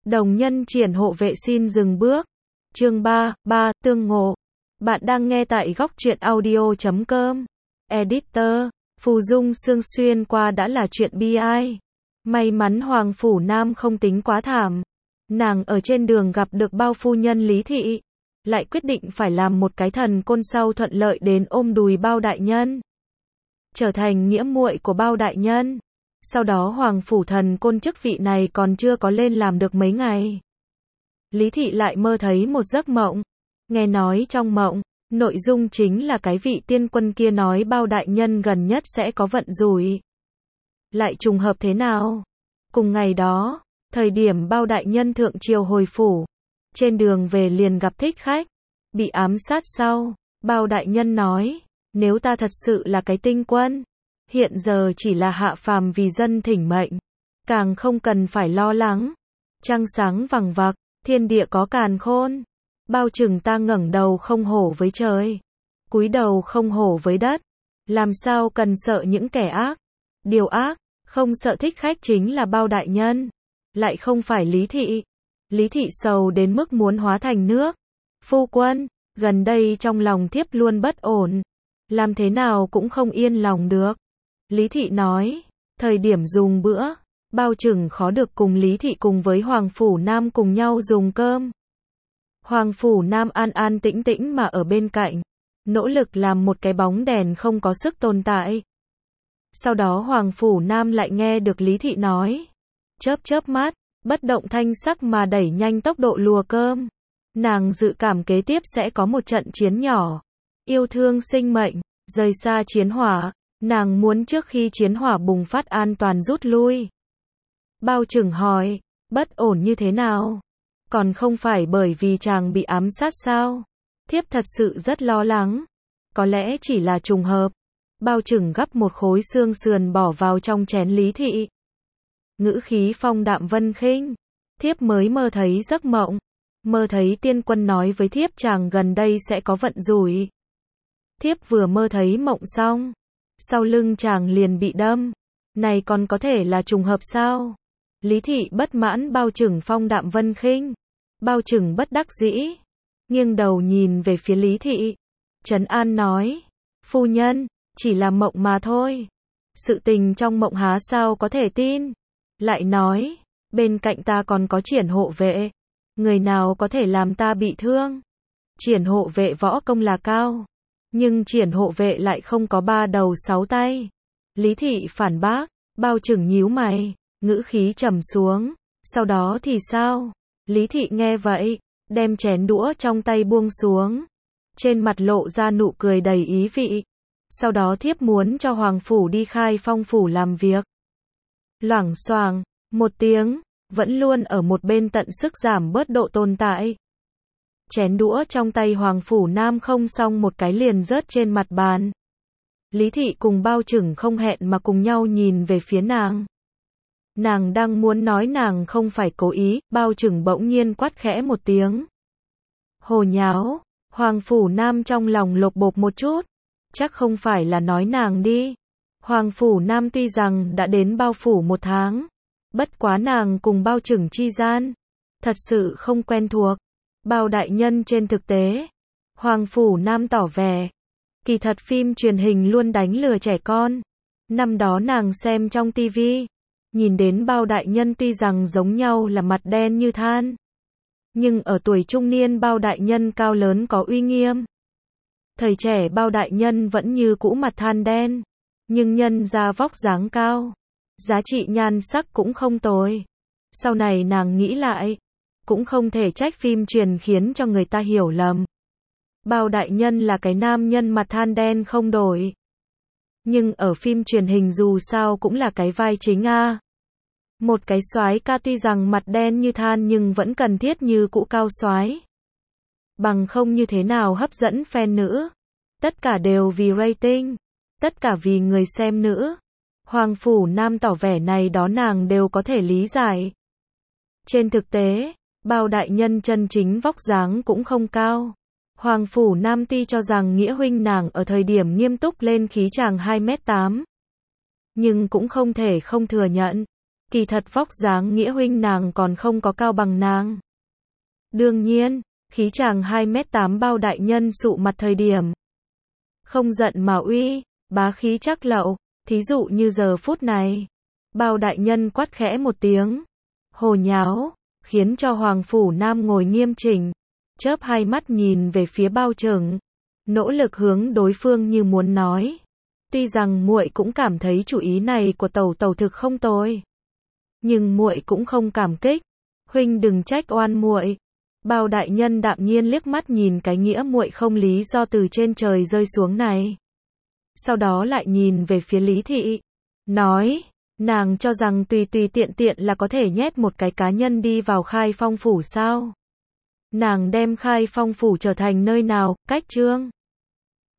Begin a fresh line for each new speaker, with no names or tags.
Đồng nhân triển hộ vệ xin dừng bước. Chương 3, tương ngộ. Bạn đang nghe tại góc truyện audio.com. Editor, Phù Dung Sương xuyên qua đã là chuyện bi ai. May mắn Hoàng Phủ Nam không tính quá thảm. Nàng ở trên đường gặp được bao phu nhân Lý Thị. Lại quyết định phải làm một cái thần côn sau thuận lợi đến ôm đùi bao đại nhân. Trở thành nghĩa muội của bao đại nhân. Sau đó Hoàng Phủ thần côn chức vị này còn chưa có lên làm được mấy ngày. Lý Thị lại mơ thấy một giấc mộng. Nghe nói trong mộng, nội dung chính là cái vị tiên quân kia nói bao đại nhân gần nhất sẽ có vận rủi. Lại trùng hợp thế nào? Cùng ngày đó, thời điểm bao đại nhân thượng triều hồi phủ, trên đường về liền gặp thích khách, bị ám sát sau, bao đại nhân nói, nếu ta thật sự là cái tinh quân, hiện giờ chỉ là hạ phàm vì dân thỉnh mệnh, càng không cần phải lo lắng. Trăng sáng vằng vặc, thiên địa có càn khôn, bao chừng ta ngẩng đầu không hổ với trời, cúi đầu không hổ với đất, làm sao cần sợ những kẻ ác. Điều ác, không sợ thích khách chính là bao đại nhân, lại không phải Lý Thị. Lý Thị sầu đến mức muốn hóa thành nước. Phu quân, gần đây trong lòng thiếp luôn bất ổn, làm thế nào cũng không yên lòng được. Lý Thị nói, thời điểm dùng bữa, bao chừng khó được cùng Lý Thị cùng với Hoàng Phủ Nam cùng nhau dùng cơm. Hoàng Phủ Nam an an tĩnh tĩnh mà ở bên cạnh, nỗ lực làm một cái bóng đèn không có sức tồn tại. Sau đó Hoàng Phủ Nam lại nghe được Lý Thị nói, chớp chớp mắt, bất động thanh sắc mà đẩy nhanh tốc độ lùa cơm. Nàng dự cảm kế tiếp sẽ có một trận chiến nhỏ. Yêu thương sinh mệnh, rời xa chiến hỏa, nàng muốn trước khi chiến hỏa bùng phát an toàn rút lui. Bao chừng hỏi, bất ổn như thế nào? Còn không phải bởi vì chàng bị ám sát sao? Thiếp thật sự rất lo lắng. Có lẽ chỉ là trùng hợp. Bao chừng gắp một khối xương sườn bỏ vào trong chén Lý Thị. Ngữ khí phong đạm vân khinh. Thiếp mới mơ thấy giấc mộng. Mơ thấy tiên quân nói với thiếp chàng gần đây sẽ có vận rủi. Thiếp vừa mơ thấy mộng xong, sau lưng chàng liền bị đâm. Này còn có thể là trùng hợp sao? Lý Thị bất mãn bao chừng phong đạm vân khinh. Bao chừng bất đắc dĩ, nghiêng đầu nhìn về phía Lý Thị. Trấn an nói, phu nhân, chỉ là mộng mà thôi. Sự tình trong mộng há sao có thể tin. Lại nói, bên cạnh ta còn có triển hộ vệ. Người nào có thể làm ta bị thương? Triển hộ vệ võ công là cao, nhưng triển hộ vệ lại không có 3 đầu 6 tay. Lý Thị phản bác, bao chừng nhíu mày, ngữ khí trầm xuống. Sau đó thì sao? Lý Thị nghe vậy, đem chén đũa trong tay buông xuống. Trên mặt lộ ra nụ cười đầy ý vị. Sau đó thiếp muốn cho Hoàng Phủ đi khai phong phủ làm việc. Loảng xoảng, một tiếng, vẫn luôn ở một bên tận sức giảm bớt độ tồn tại. Chén đũa trong tay Hoàng Phủ Nam không xong một cái liền rớt trên mặt bàn. Lý Thị cùng bao chừng không hẹn mà cùng nhau nhìn về phía nàng. Nàng đang muốn nói nàng không phải cố ý, bao chừng bỗng nhiên quát khẽ một tiếng. Hồ nháo, Hoàng Phủ Nam trong lòng lột bột một chút. Chắc không phải là nói nàng đi. Hoàng Phủ Nam tuy rằng đã đến bao phủ 1 tháng. Bất quá nàng cùng bao chừng chi gian. Thật sự không quen thuộc. Bao đại nhân trên thực tế. Hoàng Phủ Nam tỏ vẻ. Kỳ thật phim truyền hình luôn đánh lừa trẻ con. Năm đó nàng xem trong tivi. Nhìn đến bao đại nhân tuy rằng giống nhau là mặt đen như than. Nhưng ở tuổi trung niên bao đại nhân cao lớn có uy nghiêm. Thời trẻ bao đại nhân vẫn như cũ mặt than đen. Nhưng nhân ra vóc dáng cao. Giá trị nhan sắc cũng không tồi. Sau này nàng nghĩ lại. Cũng không thể trách phim truyền khiến cho người ta hiểu lầm. Bao đại nhân là cái nam nhân mặt than đen không đổi. Nhưng ở phim truyền hình dù sao cũng là cái vai chính a. Một cái soái ca tuy rằng mặt đen như than nhưng vẫn cần thiết như cũ cao soái. Bằng không như thế nào hấp dẫn fan nữ. Tất cả đều vì rating. Tất cả vì người xem nữ. Hoàng Phủ Nam tỏ vẻ này đó nàng đều có thể lý giải. Trên thực tế, bao đại nhân chân chính vóc dáng cũng không cao. Hoàng Phủ Nam tuy cho rằng nghĩa huynh nàng ở thời điểm nghiêm túc lên khí chàng 2m8. Nhưng cũng không thể không thừa nhận. Kỳ thật vóc dáng Nghĩa huynh nàng còn không có cao bằng nàng. Đương nhiên, khí chàng 2m8 Bao đại nhân sụ mặt thời điểm. Không giận mà uy, bá khí chắc lậu, thí dụ như giờ phút này. Bao đại nhân quát khẽ một tiếng. Hồ nháo, khiến cho Hoàng Phủ Nam ngồi nghiêm chỉnh. Chớp hai mắt nhìn về phía Bao Trừng. Nỗ lực hướng đối phương như muốn nói. Tuy rằng muội cũng cảm thấy chủ ý này của tẩu tẩu thực không tồi. Nhưng muội cũng không cảm kích. Huynh đừng trách oan muội. Bao đại nhân đạm nhiên liếc mắt nhìn cái Nghĩa muội không lý do từ trên trời rơi xuống này. Sau đó lại nhìn về phía Lý Thị. Nói, nàng cho rằng tùy tùy tiện tiện là có thể nhét một cái cá nhân đi vào Khai Phong phủ sao? Nàng đem Khai Phong phủ trở thành nơi nào, cách Trương